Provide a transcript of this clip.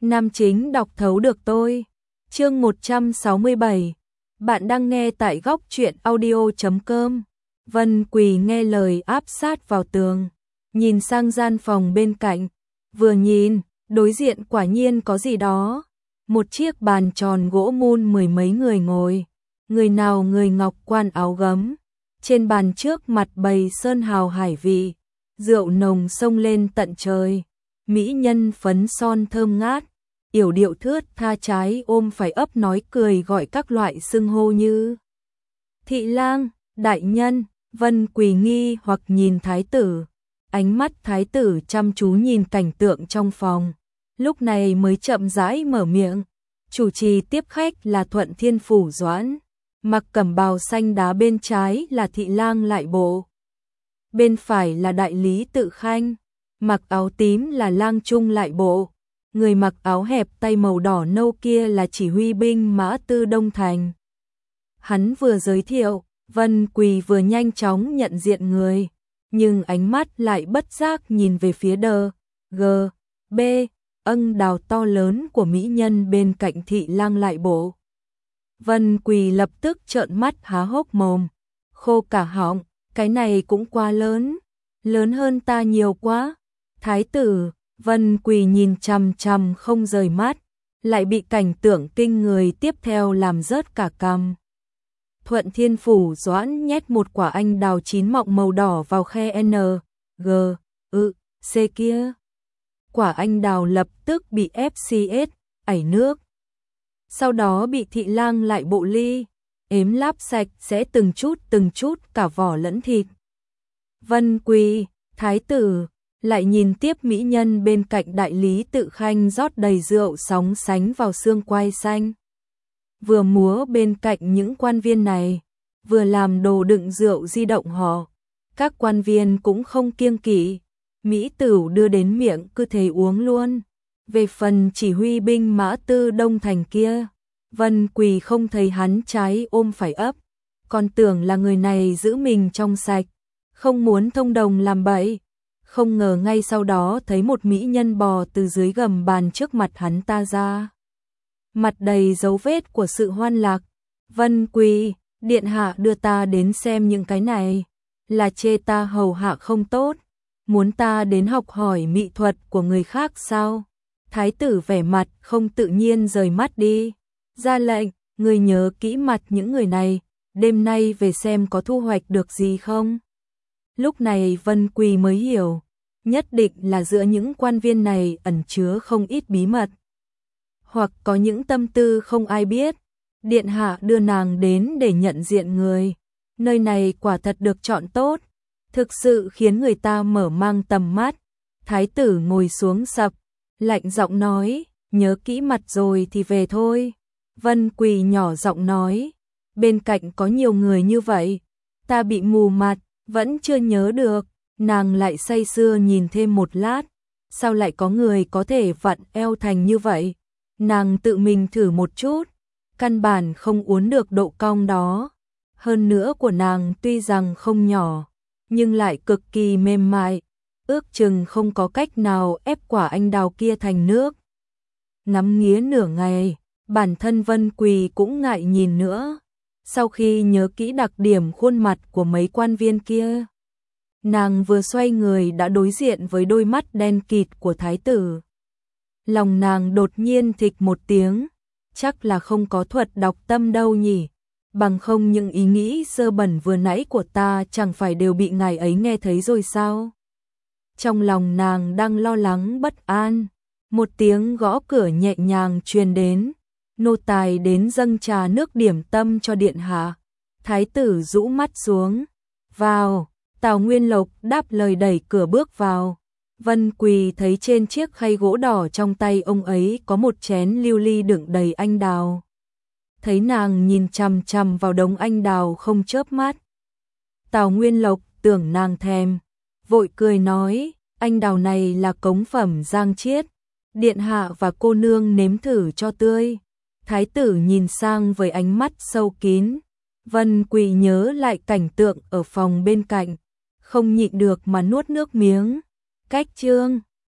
Nam chính đọc thấu được tôi. Chương 167. Bạn đang nghe tại góc truyện audio.com. Vân Quỳ nghe lời áp sát vào tường, nhìn sang gian phòng bên cạnh, vừa nhìn, đối diện quả nhiên có gì đó. Một chiếc bàn tròn gỗ mun mười mấy người ngồi, người nào người ngọc quan áo gấm. Trên bàn trước mặt bày sơn hào hải vị, rượu nồng xông lên tận trời, mỹ nhân phấn son thơm ngát, yểu điệu thướt tha trái ôm phải ấp nói cười gọi các loại xưng hô như thị lang, đại nhân. Vân Quỳ nghi hoặc nhìn thái tử, ánh mắt thái tử chăm chú nhìn cảnh tượng trong phòng, lúc này mới chậm rãi mở miệng. Chủ trì tiếp khách là Thuận Thiên Phủ Doãn, mặc cẩm bào xanh đá, bên trái là thị lang Lại Bộ, bên phải là đại lý Tự Khanh, mặc áo tím là lang trung Lại Bộ, người mặc áo hẹp tay màu đỏ nâu kia là chỉ huy binh mã Tư Đông Thành. Hắn vừa giới thiệu, Vân Quỳ vừa nhanh chóng nhận diện người, nhưng ánh mắt lại bất giác nhìn về phía B ân đào to lớn của mỹ nhân bên cạnh thị lang Lại Bộ. Vân Quỳ lập tức trợn mắt há hốc mồm, khô cả họng, cái này cũng quá lớn, lớn hơn ta nhiều quá. Thái tử, Vân Quỳ nhìn chằm chằm không rời mắt, lại bị cảnh tượng kinh người tiếp theo làm rớt cả cằm. Thuận Thiên Phủ Doãn nhét một quả anh đào chín mọng màu đỏ vào khe C kia. Quả anh đào lập tức bị FCS ảy nước. Sau đó bị thị lang Lại Bộ ly ếm láp sạch sẽ từng chút cả vỏ lẫn thịt. Vân Quỳ, thái tử lại nhìn tiếp mỹ nhân bên cạnh đại lý Tự Khanh rót đầy rượu sóng sánh vào xương quai xanh, vừa múa bên cạnh những quan viên này, vừa làm đồ đựng rượu di động họ. Các quan viên cũng không kiêng kỵ, mỹ tửu đưa đến miệng cứ thế uống luôn. Về phần chỉ huy binh mã Tư Đông Thành kia, Vân Quỳ không thấy hắn trái ôm phải ấp, còn tưởng là người này giữ mình trong sạch, không muốn thông đồng làm bậy. Không ngờ ngay sau đó thấy một mỹ nhân bò từ dưới gầm bàn trước mặt hắn ta ra, mặt đầy dấu vết của sự hoan lạc. Vân Quỳ, điện hạ đưa ta đến xem những cái này, là chê ta hầu hạ không tốt, muốn ta đến học hỏi mỹ thuật của người khác sao? Thái tử vẻ mặt không tự nhiên rời mắt đi, ra lệnh, người nhớ kỹ mặt những người này, đêm nay về xem có thu hoạch được gì không. Lúc này Vân Quỳ mới hiểu, nhất định là giữa những quan viên này ẩn chứa không ít bí mật, hoặc có những tâm tư không ai biết. Điện hạ đưa nàng đến để nhận diện người, nơi này quả thật được chọn tốt, thực sự khiến người ta mở mang tầm mắt. Thái tử ngồi xuống sập, lạnh giọng nói, nhớ kỹ mặt rồi thì về thôi. Vân Quỳ nhỏ giọng nói, bên cạnh có nhiều người như vậy, ta bị mù mặt, vẫn chưa nhớ được. Nàng lại say sưa nhìn thêm một lát, sao lại có người có thể vặn eo thành như vậy? Nàng tự mình thử một chút, căn bản không uốn được độ cong đó. Hơn nữa của nàng tuy rằng không nhỏ, nhưng lại cực kỳ mềm mại, ước chừng không có cách nào ép quả anh đào kia thành nước. Ngắm nghía nửa ngày, bản thân Vân Quỳ cũng ngại nhìn nữa. Sau khi nhớ kỹ đặc điểm khuôn mặt của mấy quan viên kia, nàng vừa xoay người đã đối diện với đôi mắt đen kịt của thái tử. Lòng nàng đột nhiên thịch một tiếng, chắc là không có thuật đọc tâm đâu nhỉ, bằng không những ý nghĩ dơ bẩn vừa nãy của ta chẳng phải đều bị ngài ấy nghe thấy rồi sao? Trong lòng nàng đang lo lắng bất an, một tiếng gõ cửa nhẹ nhàng truyền đến, nô tài đến dâng trà nước điểm tâm cho điện hạ. Thái tử rũ mắt xuống, vào. Tào Nguyên Lộc đáp lời đẩy cửa bước vào. Vân Quỳ thấy trên chiếc khay gỗ đỏ trong tay ông ấy có một chén lưu ly đựng đầy anh đào. Thấy nàng nhìn chằm chằm vào đống anh đào không chớp mắt, Tào Nguyên Lộc tưởng nàng thèm, vội cười nói, anh đào này là cống phẩm Giang Chiết, điện hạ và cô nương nếm thử cho tươi. Thái tử nhìn sang với ánh mắt sâu kín. Vân Quỳ nhớ lại cảnh tượng ở phòng bên cạnh, không nhịn được mà nuốt nước miếng. Cách chương